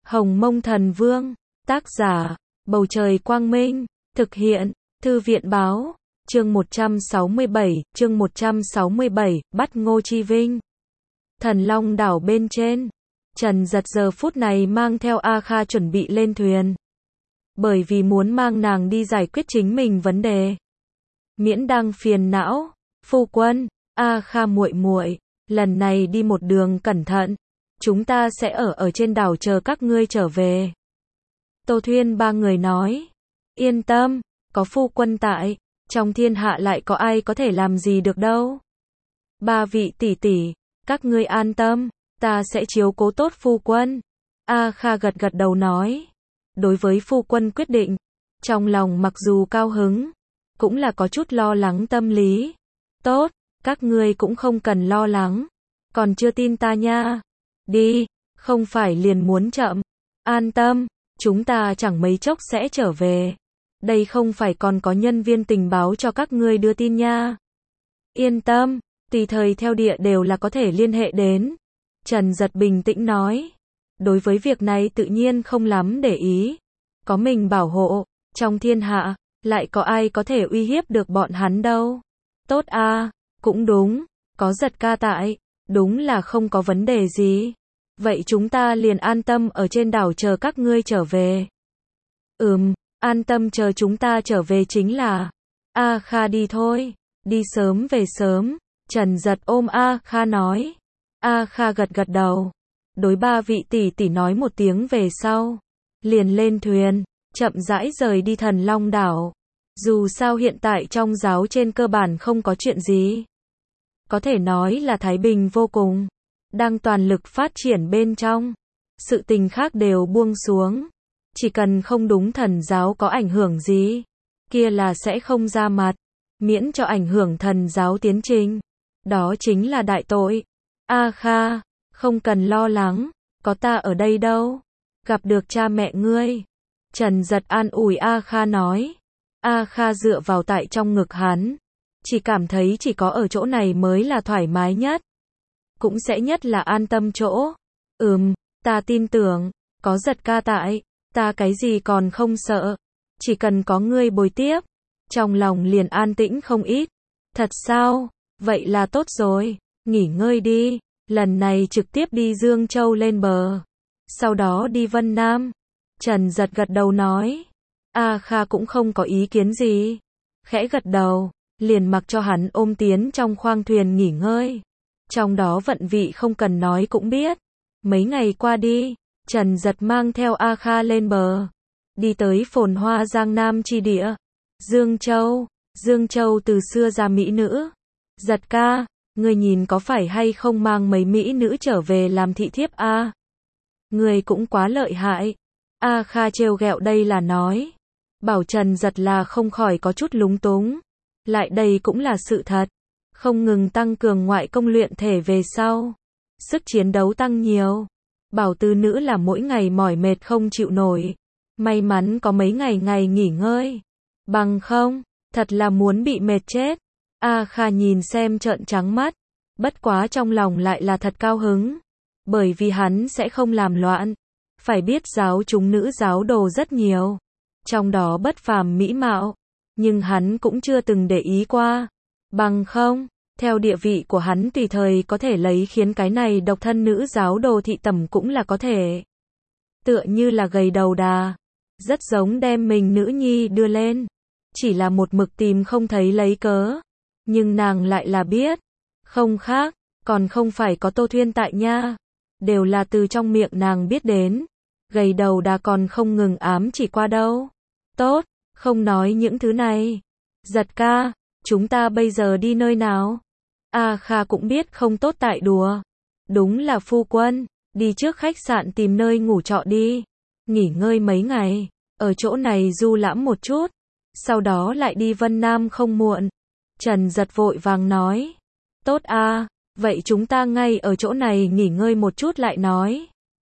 Hồng Mông Thần Vương, tác giả, Bầu Trời Quang Minh, thực hiện, Thư viện Báo, chương 167, bắt Ngô Chi Vinh. Thần Long đảo bên trên, Trần Giật giờ phút này mang theo A Kha chuẩn bị lên thuyền. Bởi vì muốn mang nàng đi giải quyết chính mình vấn đề. Miễn đang phiền não, phu quân, A Kha muội muội, lần này đi một đường cẩn thận, chúng ta sẽ ở trên đảo chờ các ngươi trở về. Tô Thuyên ba người nói, yên tâm, có phu quân tại, trong thiên hạ lại có ai có thể làm gì được đâu. Ba vị tỷ tỷ, các ngươi an tâm, ta sẽ chiếu cố tốt phu quân. A Kha gật gật đầu nói, đối với phu quân quyết định, trong lòng mặc dù cao hứng, cũng là có chút lo lắng tâm lý. Tốt, các ngươi cũng không cần lo lắng, còn chưa tin ta nha. Đi, không phải liền muốn chậm. An tâm, chúng ta chẳng mấy chốc sẽ trở về. Đây không phải còn có nhân viên tình báo cho các ngươi đưa tin nha. Yên tâm, tùy thời theo địa đều là có thể liên hệ đến. Trần Giật bình tĩnh nói. Đối với việc này tự nhiên không lắm để ý. Có mình bảo hộ, trong thiên hạ, lại có ai có thể uy hiếp được bọn hắn đâu. Tốt a, cũng đúng, có Giật ca tại, đúng là không có vấn đề gì. Vậy chúng ta liền an tâm ở trên đảo chờ các ngươi trở về. An tâm chờ chúng ta trở về chính là. A Kha đi thôi, đi sớm về sớm. Trần Giật ôm A Kha nói. A Kha gật gật đầu. Đối ba vị tỷ tỷ nói một tiếng về sau. Liền lên thuyền, chậm rãi rời đi Thần Long đảo. Dù sao hiện tại trong giáo trên cơ bản không có chuyện gì. Có thể nói là thái bình vô cùng. Đang toàn lực phát triển bên trong. Sự tình khác đều buông xuống. Chỉ cần không đúng thần giáo có ảnh hưởng gì, kia là sẽ không ra mặt. Miễn cho ảnh hưởng thần giáo tiến trình. Đó chính là đại tội. A Kha, không cần lo lắng, có ta ở đây đâu. Gặp được cha mẹ ngươi. Trần Giật an ủi A Kha nói. A Kha dựa vào tại trong ngực hắn. Chỉ cảm thấy chỉ có ở chỗ này mới là thoải mái nhất. Cũng sẽ nhất là an tâm chỗ. Ta tin tưởng, có Giật ca tại, ta cái gì còn không sợ. Chỉ cần có ngươi bồi tiếp, trong lòng liền an tĩnh không ít. Thật sao? Vậy là tốt rồi, nghỉ ngơi đi. Lần này trực tiếp đi Dương Châu lên bờ. Sau đó đi Vân Nam. Trần Giật gật đầu nói. A Kha cũng không có ý kiến gì. Khẽ gật đầu, liền mặc cho hắn ôm tiến trong khoang thuyền nghỉ ngơi. Trong đó vận vị không cần nói cũng biết. Mấy ngày qua đi, Trần Giật mang theo A Kha lên bờ. Đi tới phồn hoa Giang Nam chi địa. Dương Châu. Dương Châu từ xưa ra mỹ nữ. Giật ca, người nhìn có phải hay không mang mấy mỹ nữ trở về làm thị thiếp a? Người cũng quá lợi hại. A Kha trêu ghẹo đây là nói. Bảo Trần Giật là không khỏi có chút lúng túng. Lại đây cũng là sự thật. Không ngừng tăng cường ngoại công luyện thể về sau. Sức chiến đấu tăng nhiều. Bảo tứ nữ là mỗi ngày mỏi mệt không chịu nổi. May mắn có mấy ngày nghỉ ngơi. Bằng không, thật là muốn bị mệt chết. A Kha nhìn xem trợn trắng mắt. Bất quá trong lòng lại là thật cao hứng. Bởi vì hắn sẽ không làm loạn. Phải biết giáo chúng nữ giáo đồ rất nhiều. Trong đó bất phàm mỹ mạo. Nhưng hắn cũng chưa từng để ý qua. Bằng không, theo địa vị của hắn tùy thời có thể lấy khiến cái này độc thân nữ giáo đồ thị tẩm cũng là có thể. Tựa như là gầy đầu đà. Rất giống đem mình nữ nhi đưa lên. Chỉ là một mực tìm không thấy lấy cớ. Nhưng nàng lại là biết. Không khác, còn không phải có Tô Thuyên tại nha. Đều là từ trong miệng nàng biết đến. Gầy đầu đà còn không ngừng ám chỉ qua đâu. Tốt, không nói những thứ này. Giật ca, chúng ta bây giờ đi nơi nào? A Kha cũng biết không tốt tại đùa. Đúng là phu quân, đi trước khách sạn tìm nơi ngủ trọ đi. Nghỉ ngơi mấy ngày, ở chỗ này du lãm một chút. Sau đó lại đi Vân Nam không muộn. Trần Giật vội vàng nói. Tốt a, vậy chúng ta ngay ở chỗ này nghỉ ngơi một chút lại nói.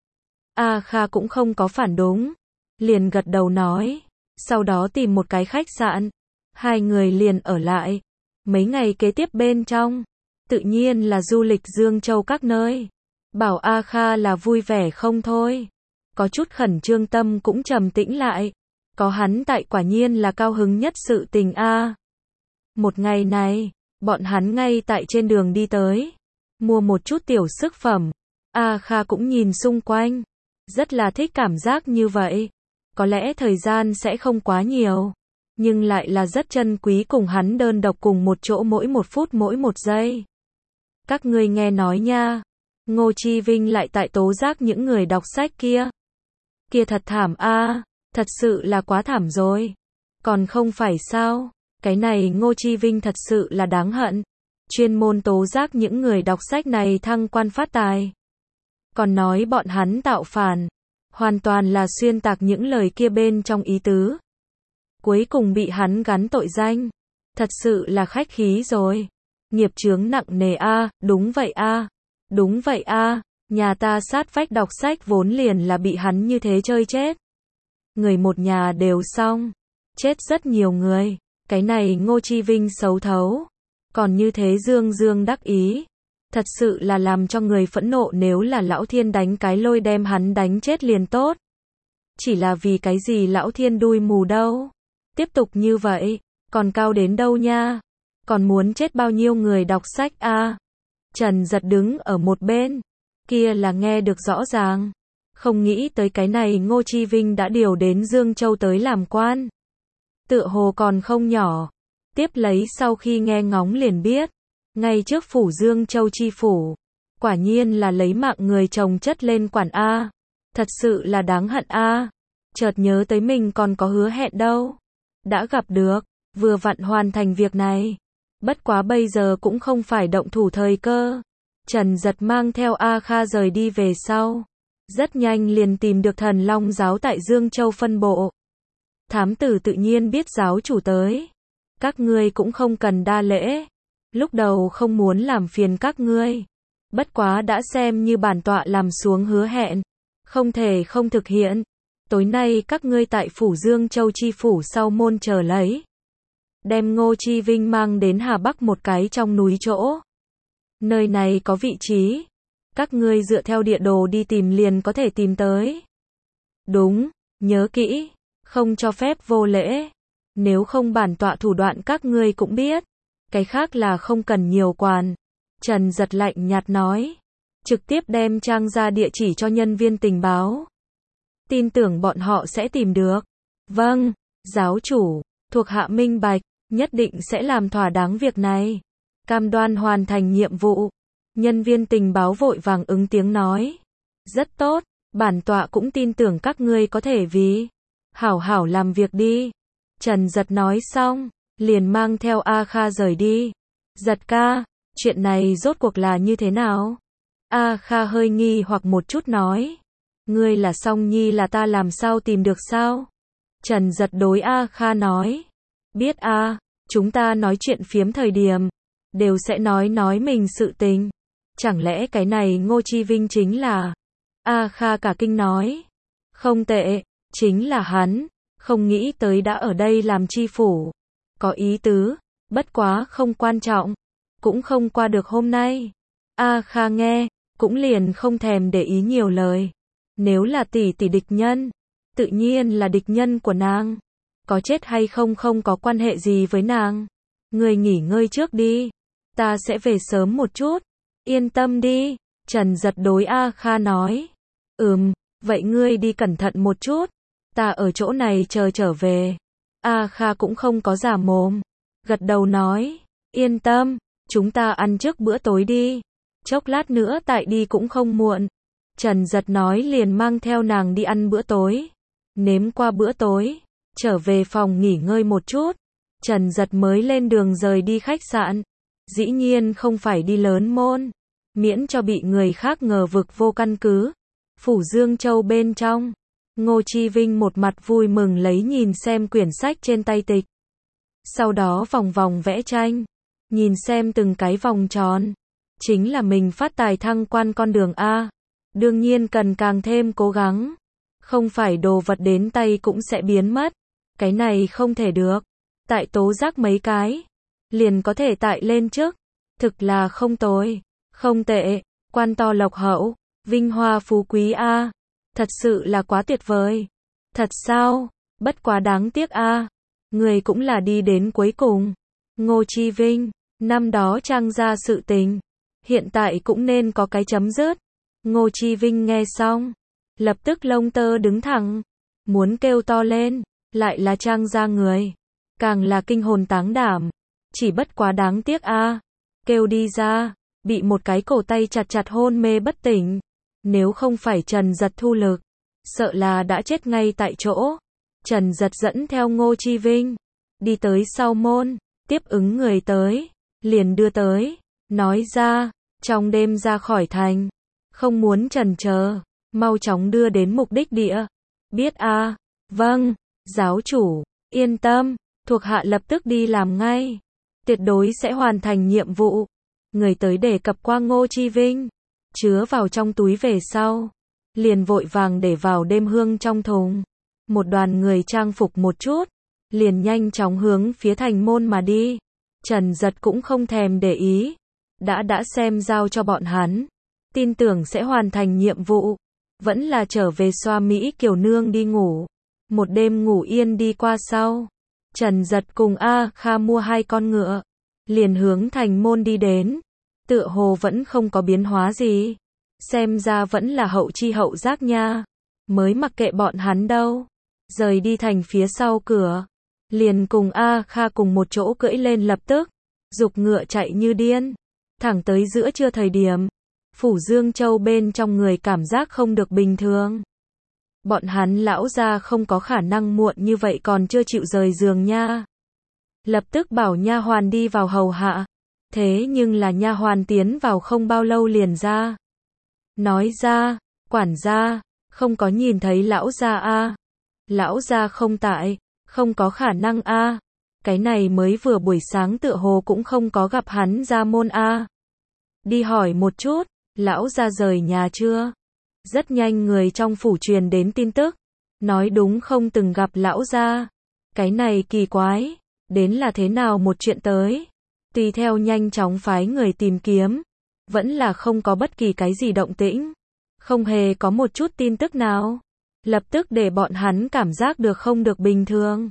A Kha cũng không có phản đúng. Liền gật đầu nói. Sau đó tìm một cái khách sạn. Hai người liền ở lại. Mấy ngày kế tiếp bên trong. Tự nhiên là du lịch Dương Châu các nơi. Bảo A Kha là vui vẻ không thôi. có chút khẩn trương tâm cũng trầm tĩnh lại. Có hắn tại quả nhiên là cao hứng nhất sự tình a. Một ngày này, bọn hắn ngay tại trên đường đi tới, mua một chút tiểu sức phẩm. A Kha cũng nhìn xung quanh, rất là thích cảm giác như vậy. Có lẽ thời gian sẽ không quá nhiều, nhưng lại là rất trân quý cùng hắn đơn độc cùng một chỗ mỗi một phút mỗi một giây. Các ngươi nghe nói nha, Ngô Chi Vinh lại tại tố giác những người đọc sách kia. Kia thật thảm a, thật sự là quá thảm rồi. Còn không phải sao, cái này Ngô Chi Vinh thật sự là đáng hận. Chuyên môn tố giác những người đọc sách này thăng quan phát tài. Còn nói bọn hắn tạo phản, hoàn toàn là xuyên tạc những lời kia bên trong ý tứ. Cuối cùng bị hắn gắn tội danh. Thật sự là khách khí rồi. Nghiệp chướng nặng nề a, đúng vậy a. Đúng vậy a, nhà ta sát vách đọc sách vốn liền là bị hắn như thế chơi chết. Người một nhà đều xong, chết rất nhiều người. Cái này Ngô Chi Vinh xấu thấu, còn như thế dương dương đắc ý. Thật sự là làm cho người phẫn nộ, nếu là lão thiên đánh cái lôi đem hắn đánh chết liền tốt. Chỉ là vì cái gì lão thiên đuôi mù đâu. Tiếp tục như vậy, còn cao đến đâu nha. Còn muốn chết bao nhiêu người đọc sách a. Trần Giật đứng ở một bên, kia là nghe được rõ ràng. Không nghĩ tới cái này Ngô Chi Vinh đã điều đến Dương Châu tới làm quan. Tựa hồ còn không nhỏ. Tiếp lấy sau khi nghe ngóng liền biết, ngay trước phủ Dương Châu chi phủ, quả nhiên là lấy mạng người chồng chất lên quản a. Thật sự là đáng hận a. Chợt nhớ tới mình còn có hứa hẹn đâu. Đã gặp được, vừa vặn hoàn thành việc này. Bất quá bây giờ cũng không phải động thủ thời cơ. Trần Giật mang theo A Kha rời đi về sau. Rất nhanh liền tìm được Thần Long giáo tại Dương Châu phân bộ. Thám tử tự nhiên biết giáo chủ tới. Các ngươi cũng không cần đa lễ. Lúc đầu không muốn làm phiền các ngươi. Bất quá đã xem như bản tọa làm xuống hứa hẹn. Không thể không thực hiện. Tối nay các ngươi tại phủ Dương Châu chi phủ sau môn chờ lấy. Đem Ngô Chi Vinh mang đến Hà Bắc một cái trong núi chỗ. Nơi này có vị trí. Các ngươi dựa theo địa đồ đi tìm liền có thể tìm tới. Đúng, nhớ kỹ. Không cho phép vô lễ. Nếu không bản tọa thủ đoạn các ngươi cũng biết. Cái khác là không cần nhiều quản. Trần Giật lạnh nhạt nói. Trực tiếp đem trang ra địa chỉ cho nhân viên tình báo. Tin tưởng bọn họ sẽ tìm được. Vâng, giáo chủ, thuộc hạ minh bạch, nhất định sẽ làm thỏa đáng việc này. Cam đoan hoàn thành nhiệm vụ. Nhân viên tình báo vội vàng ứng tiếng nói. Rất tốt, bản tọa cũng tin tưởng các ngươi có thể vì hảo hảo làm việc đi. Trần Giật nói xong, liền mang theo A Kha rời đi. Giật ca, chuyện này rốt cuộc là như thế nào? A Kha hơi nghi hoặc một chút nói. Ngươi là Song Nhi là ta làm sao tìm được sao? Trần Giật đối A Kha nói. Biết a, chúng ta nói chuyện phiếm thời điểm, đều sẽ nói mình sự tình. Chẳng lẽ cái này Ngô Chi Vinh chính là... A Kha cả kinh nói. Không tệ, chính là hắn. Không nghĩ tới đã ở đây làm chi phủ. Có ý tứ, bất quá không quan trọng. Cũng không qua được hôm nay. A Kha nghe, cũng liền không thèm để ý nhiều lời. Nếu là tỷ tỷ địch nhân, tự nhiên là địch nhân của nàng. Có chết hay không không có quan hệ gì với nàng. Ngươi nghỉ ngơi trước đi. Ta sẽ về sớm một chút. Yên tâm đi. Trần Giật đối A Kha nói. Vậy ngươi đi cẩn thận một chút. Ta ở chỗ này chờ trở về. A Kha cũng không có giả mồm. Gật đầu nói. Yên tâm, chúng ta ăn trước bữa tối đi. Chốc lát nữa tại đi cũng không muộn. Trần Giật nói liền mang theo nàng đi ăn bữa tối. Nếm qua bữa tối, trở về phòng nghỉ ngơi một chút. Trần Giật mới lên đường rời đi khách sạn. Dĩ nhiên không phải đi lớn môn, miễn cho bị người khác ngờ vực vô căn cứ. Phủ Dương Châu bên trong, Ngô Chi Vinh một mặt vui mừng lấy nhìn xem quyển sách trên tay tịch. Sau đó vòng vòng vẽ tranh, nhìn xem từng cái vòng tròn. Chính là mình phát tài thăng quan con đường A. Đương nhiên cần càng thêm cố gắng. Không phải đồ vật đến tay cũng sẽ biến mất. Cái này không thể được. Tại tố giác mấy cái, liền có thể tại lên trước. Thực là không tồi, không tệ, quan to lộc hậu, vinh hoa phú quý A. Thật sự là quá tuyệt vời. Thật sao? Bất quá đáng tiếc a. Người cũng là đi đến cuối cùng. Ngô Chi Vinh, năm đó Trang ra sự tình, hiện tại cũng nên có cái chấm dứt. Ngô Chi Vinh nghe xong, lập tức lông tơ đứng thẳng, muốn kêu to lên, lại là Trang ra người, càng là kinh hồn táng đảm, chỉ bất quá đáng tiếc a, kêu đi ra, bị một cái cổ tay chặt chặt hôn mê bất tỉnh, nếu không phải Trần Giật thu lực, sợ là đã chết ngay tại chỗ. Trần Giật dẫn theo Ngô Chi Vinh, đi tới sau môn, tiếp ứng người tới, liền đưa tới, nói ra, trong đêm ra khỏi thành, không muốn chần chờ, mau chóng đưa đến mục đích địa. Biết a, vâng, giáo chủ, yên tâm, thuộc hạ lập tức đi làm ngay, tuyệt đối sẽ hoàn thành nhiệm vụ. Người tới đề cập qua Ngô Chi Vinh, chứa vào trong túi về sau, liền vội vàng để vào đêm hương trong thùng. Một đoàn người trang phục một chút, liền nhanh chóng hướng phía thành môn mà đi. Trần Giật cũng không thèm để ý, đã xem giao cho bọn hắn, tin tưởng sẽ hoàn thành nhiệm vụ, vẫn là trở về xoa Mỹ Kiều Nương đi ngủ. Một đêm ngủ yên đi qua sau, Trần Giật cùng A Kha mua 2 con ngựa, liền hướng thành môn đi đến, tựa hồ vẫn không có biến hóa gì, xem ra vẫn là hậu chi hậu giác nha, mới mặc kệ bọn hắn đâu. Rời đi thành phía sau cửa, liền cùng A Kha cùng một chỗ cưỡi lên, lập tức giục ngựa chạy như điên, thẳng tới giữa trưa thời điểm, Phủ Dương Châu bên trong người cảm giác không được bình thường. Bọn hắn lão gia không có khả năng muộn như vậy còn chưa chịu rời giường nha. Lập tức bảo nha hoàn đi vào hầu hạ, thế nhưng là nha hoàn tiến vào không bao lâu liền ra. Nói ra, quản gia, không có nhìn thấy lão gia a. Lão gia không tại, không có khả năng a. Cái này mới vừa buổi sáng tựa hồ cũng không có gặp hắn ra môn a. Đi hỏi một chút, lão gia rời nhà chưa? Rất nhanh người trong phủ truyền đến tin tức, nói đúng không từng gặp lão gia. Cái này kỳ quái, đến là thế nào một chuyện tới? Tùy theo nhanh chóng phái người tìm kiếm, vẫn là không có bất kỳ cái gì động tĩnh, không hề có một chút tin tức nào. Lập tức để bọn hắn cảm giác được không được bình thường.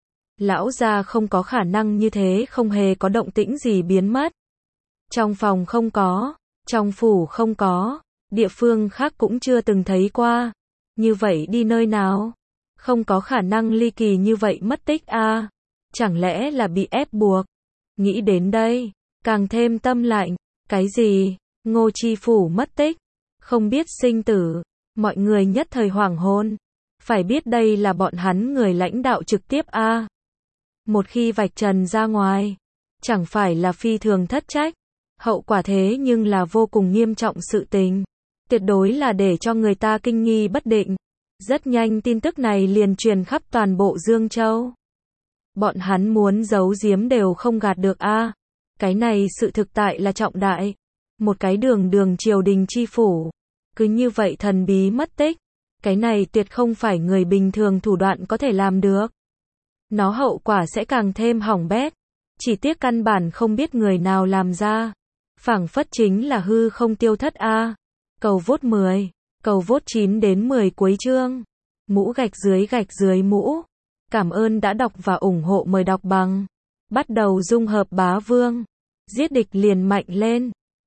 Lão gia không có khả năng như thế không hề có động tĩnh gì biến mất. Trong phòng không có, trong phủ không có, địa phương khác cũng chưa từng thấy qua. Như vậy đi nơi nào? Không có khả năng ly kỳ như vậy mất tích a. Chẳng lẽ là bị ép buộc? Nghĩ đến đây, càng thêm tâm lạnh. Cái gì? Ngô Chi Phủ mất tích, không biết sinh tử. Mọi người nhất thời hoảng hôn. Phải biết đây là bọn hắn người lãnh đạo trực tiếp a. Một khi vạch trần ra ngoài, chẳng phải là phi thường thất trách. Hậu quả thế nhưng là vô cùng nghiêm trọng sự tình. Tuyệt đối là để cho người ta kinh nghi bất định. Rất nhanh tin tức này liền truyền khắp toàn bộ Dương Châu. Bọn hắn muốn giấu giếm đều không gạt được a. Cái này sự thực tại là trọng đại. Một cái đường triều đình chi phủ, cứ như vậy thần bí mất tích. Cái này tuyệt không phải người bình thường thủ đoạn có thể làm được. Nó hậu quả sẽ càng thêm hỏng bét. Chỉ tiếc căn bản không biết người nào làm ra. Phảng phất chính là hư không tiêu thất a. Cầu vote 10, cầu vote 9 đến 10 cuối chương. Mũ gạch dưới mũ. Cảm ơn đã đọc và ủng hộ, mời đọc bằng. Bắt đầu dung hợp bá vương. Giết địch liền mạnh lên.